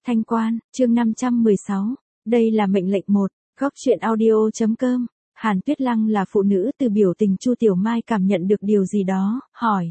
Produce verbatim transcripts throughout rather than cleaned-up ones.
Thanh Quan, chương năm trăm mười sáu. Đây là mệnh lệnh một. Góc truyện audio.com. Hàn Tuyết Lăng là phụ nữ, từ biểu tình Chu Tiểu Mai cảm nhận được điều gì đó, hỏi.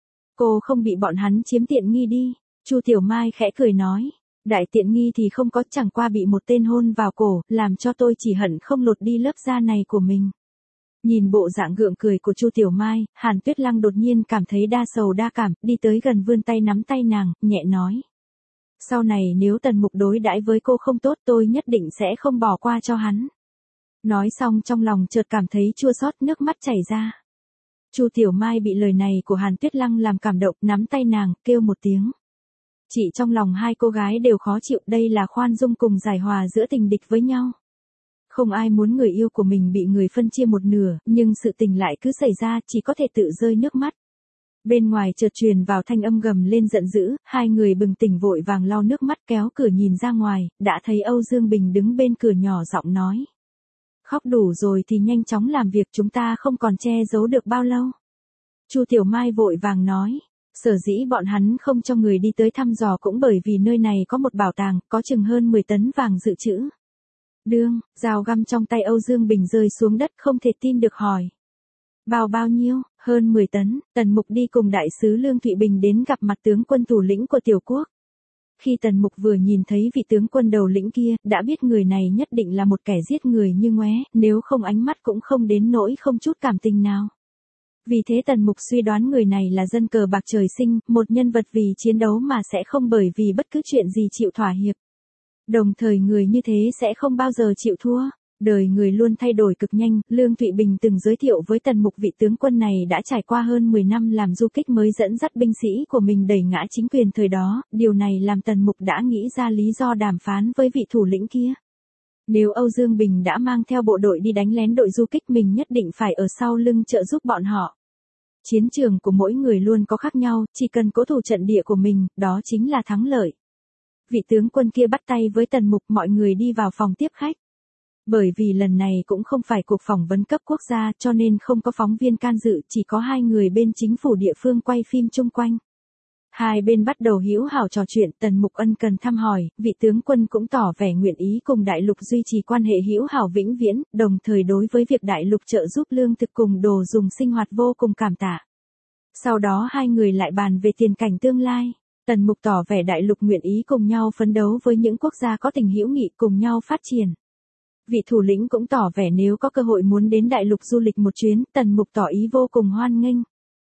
Cô không bị bọn hắn chiếm tiện nghi đi? Chu Tiểu Mai khẽ cười nói. Đại tiện nghi thì không có, chẳng qua bị một tên hôn vào cổ, làm cho tôi chỉ hận không lột đi lớp da này của mình. Nhìn bộ dạng gượng cười của Chu Tiểu Mai, Hàn Tuyết Lăng đột nhiên cảm thấy đa sầu đa cảm, đi tới gần vươn tay nắm tay nàng, nhẹ nói. Sau này nếu Tần Mục đối đãi với cô không tốt, tôi nhất định sẽ không bỏ qua cho hắn. Nói xong trong lòng chợt cảm thấy chua xót, nước mắt chảy ra. Chu Tiểu Mai bị lời này của Hàn Tuyết Lăng làm cảm động, nắm tay nàng, kêu một tiếng. Chỉ trong lòng hai cô gái đều khó chịu, đây là khoan dung cùng giải hòa giữa tình địch với nhau. Không ai muốn người yêu của mình bị người phân chia một nửa, nhưng sự tình lại cứ xảy ra, chỉ có thể tự rơi nước mắt. Bên ngoài chợt truyền vào thanh âm gầm lên giận dữ, hai người bừng tỉnh vội vàng lau nước mắt kéo cửa nhìn ra ngoài, đã thấy Âu Dương Bình đứng bên cửa nhỏ giọng nói. Khóc đủ rồi thì nhanh chóng làm việc, chúng ta không còn che giấu được bao lâu. Chu Tiểu Mai vội vàng nói, sở dĩ bọn hắn không cho người đi tới thăm dò cũng bởi vì nơi này có một bảo tàng, có chừng hơn mười tấn vàng dự trữ. Đương, dao găm trong tay Âu Dương Bình rơi xuống đất, không thể tin được hỏi. Bao bao nhiêu? Hơn mười tấn. Tần Mục đi cùng đại sứ Lương Thụy Bình đến gặp mặt tướng quân thủ lĩnh của tiểu quốc. Khi Tần Mục vừa nhìn thấy vị tướng quân đầu lĩnh kia, đã biết người này nhất định là một kẻ giết người như ngoé, nếu không ánh mắt cũng không đến nỗi không chút cảm tình nào. Vì thế Tần Mục suy đoán người này là dân cờ bạc trời sinh, một nhân vật vì chiến đấu mà sẽ không bởi vì bất cứ chuyện gì chịu thỏa hiệp. Đồng thời người như thế sẽ không bao giờ chịu thua. Đời người luôn thay đổi cực nhanh, Lương Thụy Bình từng giới thiệu với Tần Mục vị tướng quân này đã trải qua hơn mười năm làm du kích mới dẫn dắt binh sĩ của mình đẩy ngã chính quyền thời đó, điều này làm Tần Mục đã nghĩ ra lý do đàm phán với vị thủ lĩnh kia. Nếu Âu Dương Bình đã mang theo bộ đội đi đánh lén đội du kích, mình nhất định phải ở sau lưng trợ giúp bọn họ. Chiến trường của mỗi người luôn có khác nhau, chỉ cần cố thủ trận địa của mình, đó chính là thắng lợi. Vị tướng quân kia bắt tay với Tần Mục, mọi người đi vào phòng tiếp khách. Bởi vì lần này cũng không phải cuộc phỏng vấn cấp quốc gia cho nên không có phóng viên can dự, chỉ có hai người bên chính phủ địa phương quay phim chung quanh. Hai bên bắt đầu hữu hảo trò chuyện, Tần Mục ân cần thăm hỏi, vị tướng quân cũng tỏ vẻ nguyện ý cùng đại lục duy trì quan hệ hữu hảo vĩnh viễn, đồng thời đối với việc đại lục trợ giúp lương thực cùng đồ dùng sinh hoạt vô cùng cảm tạ. Sau đó hai người lại bàn về tiền cảnh tương lai. Tần Mục tỏ vẻ đại lục nguyện ý cùng nhau phấn đấu với những quốc gia có tình hữu nghị cùng nhau phát triển. Vị thủ lĩnh cũng tỏ vẻ nếu có cơ hội muốn đến đại lục du lịch một chuyến, Tần Mục tỏ ý vô cùng hoan nghênh.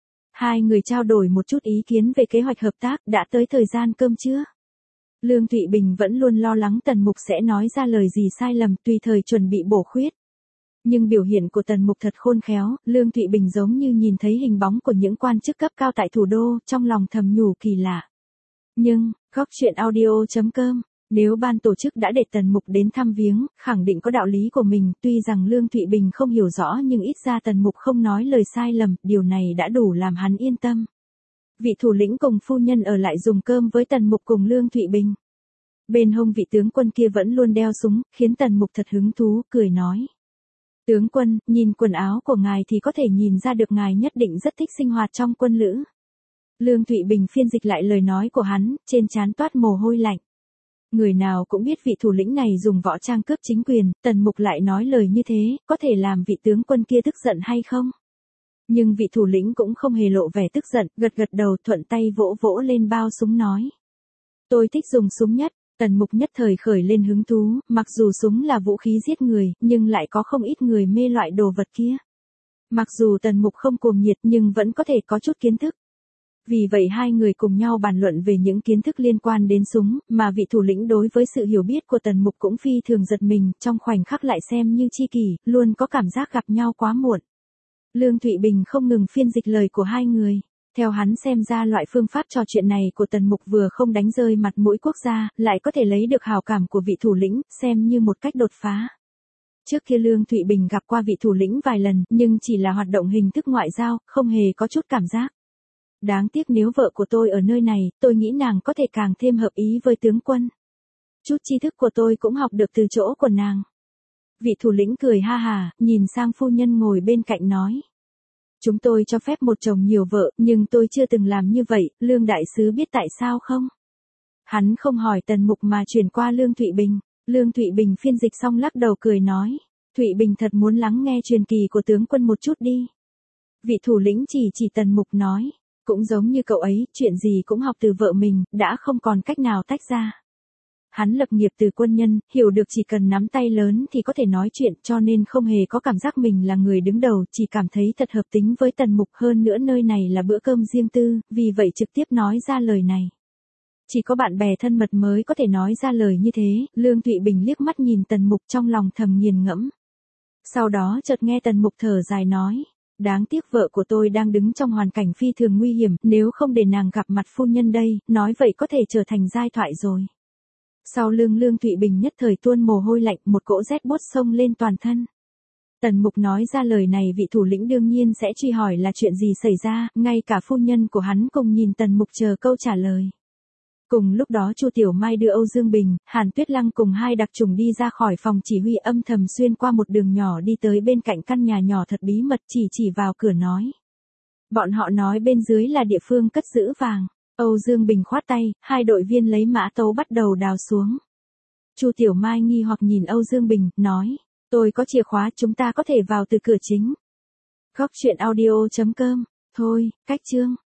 Hai người trao đổi một chút ý kiến về kế hoạch hợp tác, đã tới thời gian cơm trưa. Lương Thụy Bình vẫn luôn lo lắng Tần Mục sẽ nói ra lời gì sai lầm, tùy thời chuẩn bị bổ khuyết. Nhưng biểu hiện của Tần Mục thật khôn khéo, Lương Thụy Bình giống như nhìn thấy hình bóng của những quan chức cấp cao tại thủ đô, trong lòng thầm nhủ kỳ lạ. Nhưng, góc truyện audio.com. Nếu ban tổ chức đã để Tần Mục đến thăm viếng, khẳng định có đạo lý của mình, tuy rằng Lương Thụy Bình không hiểu rõ nhưng ít ra Tần Mục không nói lời sai lầm, điều này đã đủ làm hắn yên tâm. Vị thủ lĩnh cùng phu nhân ở lại dùng cơm với Tần Mục cùng Lương Thụy Bình. Bên hông vị tướng quân kia vẫn luôn đeo súng, khiến Tần Mục thật hứng thú, cười nói. Tướng quân, nhìn quần áo của ngài thì có thể nhìn ra được ngài nhất định rất thích sinh hoạt trong quân lữ. Lương Thụy Bình phiên dịch lại lời nói của hắn, trên trán toát mồ hôi lạnh. Người nào cũng biết vị thủ lĩnh này dùng võ trang cướp chính quyền, Tần Mục lại nói lời như thế, có thể làm vị tướng quân kia tức giận hay không? Nhưng vị thủ lĩnh cũng không hề lộ vẻ tức giận, gật gật đầu thuận tay vỗ vỗ lên bao súng nói. Tôi thích dùng súng nhất, Tần Mục nhất thời khởi lên hứng thú, mặc dù súng là vũ khí giết người, nhưng lại có không ít người mê loại đồ vật kia. Mặc dù Tần Mục không cuồng nhiệt nhưng vẫn có thể có chút kiến thức. Vì vậy hai người cùng nhau bàn luận về những kiến thức liên quan đến súng, mà vị thủ lĩnh đối với sự hiểu biết của Tần Mục cũng phi thường giật mình, trong khoảnh khắc lại xem như tri kỷ, luôn có cảm giác gặp nhau quá muộn. Lương Thụy Bình không ngừng phiên dịch lời của hai người. Theo hắn xem ra loại phương pháp trò chuyện này của Tần Mục vừa không đánh rơi mặt mũi quốc gia, lại có thể lấy được hào cảm của vị thủ lĩnh, xem như một cách đột phá. Trước kia Lương Thụy Bình gặp qua vị thủ lĩnh vài lần, nhưng chỉ là hoạt động hình thức ngoại giao, không hề có chút cảm giác. Đáng tiếc nếu vợ của tôi ở nơi này, tôi nghĩ nàng có thể càng thêm hợp ý với tướng quân. Chút tri thức của tôi cũng học được từ chỗ của nàng. Vị thủ lĩnh cười ha hà, nhìn sang phu nhân ngồi bên cạnh nói. Chúng tôi cho phép một chồng nhiều vợ, nhưng tôi chưa từng làm như vậy, Lương đại sứ biết tại sao không? Hắn không hỏi Tần Mục mà chuyển qua Lương Thụy Bình. Lương Thụy Bình phiên dịch xong lắc đầu cười nói. Thụy Bình thật muốn lắng nghe truyền kỳ của tướng quân một chút đi. Vị thủ lĩnh chỉ chỉ Tần Mục nói. Cũng giống như cậu ấy, chuyện gì cũng học từ vợ mình, đã không còn cách nào tách ra. Hắn lập nghiệp từ quân nhân, hiểu được chỉ cần nắm tay lớn thì có thể nói chuyện, cho nên không hề có cảm giác mình là người đứng đầu, chỉ cảm thấy thật hợp tính với Tần Mục, hơn nữa nơi này là bữa cơm riêng tư, vì vậy trực tiếp nói ra lời này. Chỉ có bạn bè thân mật mới có thể nói ra lời như thế. Lương Thụy Bình liếc mắt nhìn Tần Mục trong lòng thầm nghiền ngẫm. Sau đó chợt nghe Tần Mục thở dài nói. Đáng tiếc vợ của tôi đang đứng trong hoàn cảnh phi thường nguy hiểm, nếu không để nàng gặp mặt phu nhân đây, nói vậy có thể trở thành giai thoại rồi. Sau lưng Lương Thụy Bình nhất thời tuôn mồ hôi lạnh, một cỗ rét buốt xông lên toàn thân. Tần Mục nói ra lời này, vị thủ lĩnh đương nhiên sẽ truy hỏi là chuyện gì xảy ra, ngay cả phu nhân của hắn cùng nhìn Tần Mục chờ câu trả lời. Cùng lúc đó Chu Tiểu Mai đưa Âu Dương Bình, Hàn Tuyết Lăng cùng hai đặc trùng đi ra khỏi phòng chỉ huy, âm thầm xuyên qua một đường nhỏ đi tới bên cạnh căn nhà nhỏ thật bí mật, chỉ chỉ vào cửa nói. Bọn họ nói bên dưới là địa phương cất giữ vàng. Âu Dương Bình khoát tay, hai đội viên lấy mã tấu bắt đầu đào xuống. Chu Tiểu Mai nghi hoặc nhìn Âu Dương Bình, nói. Tôi có chìa khóa, chúng ta có thể vào từ cửa chính. Góc truyện audio chấm com. Thôi, cách chương.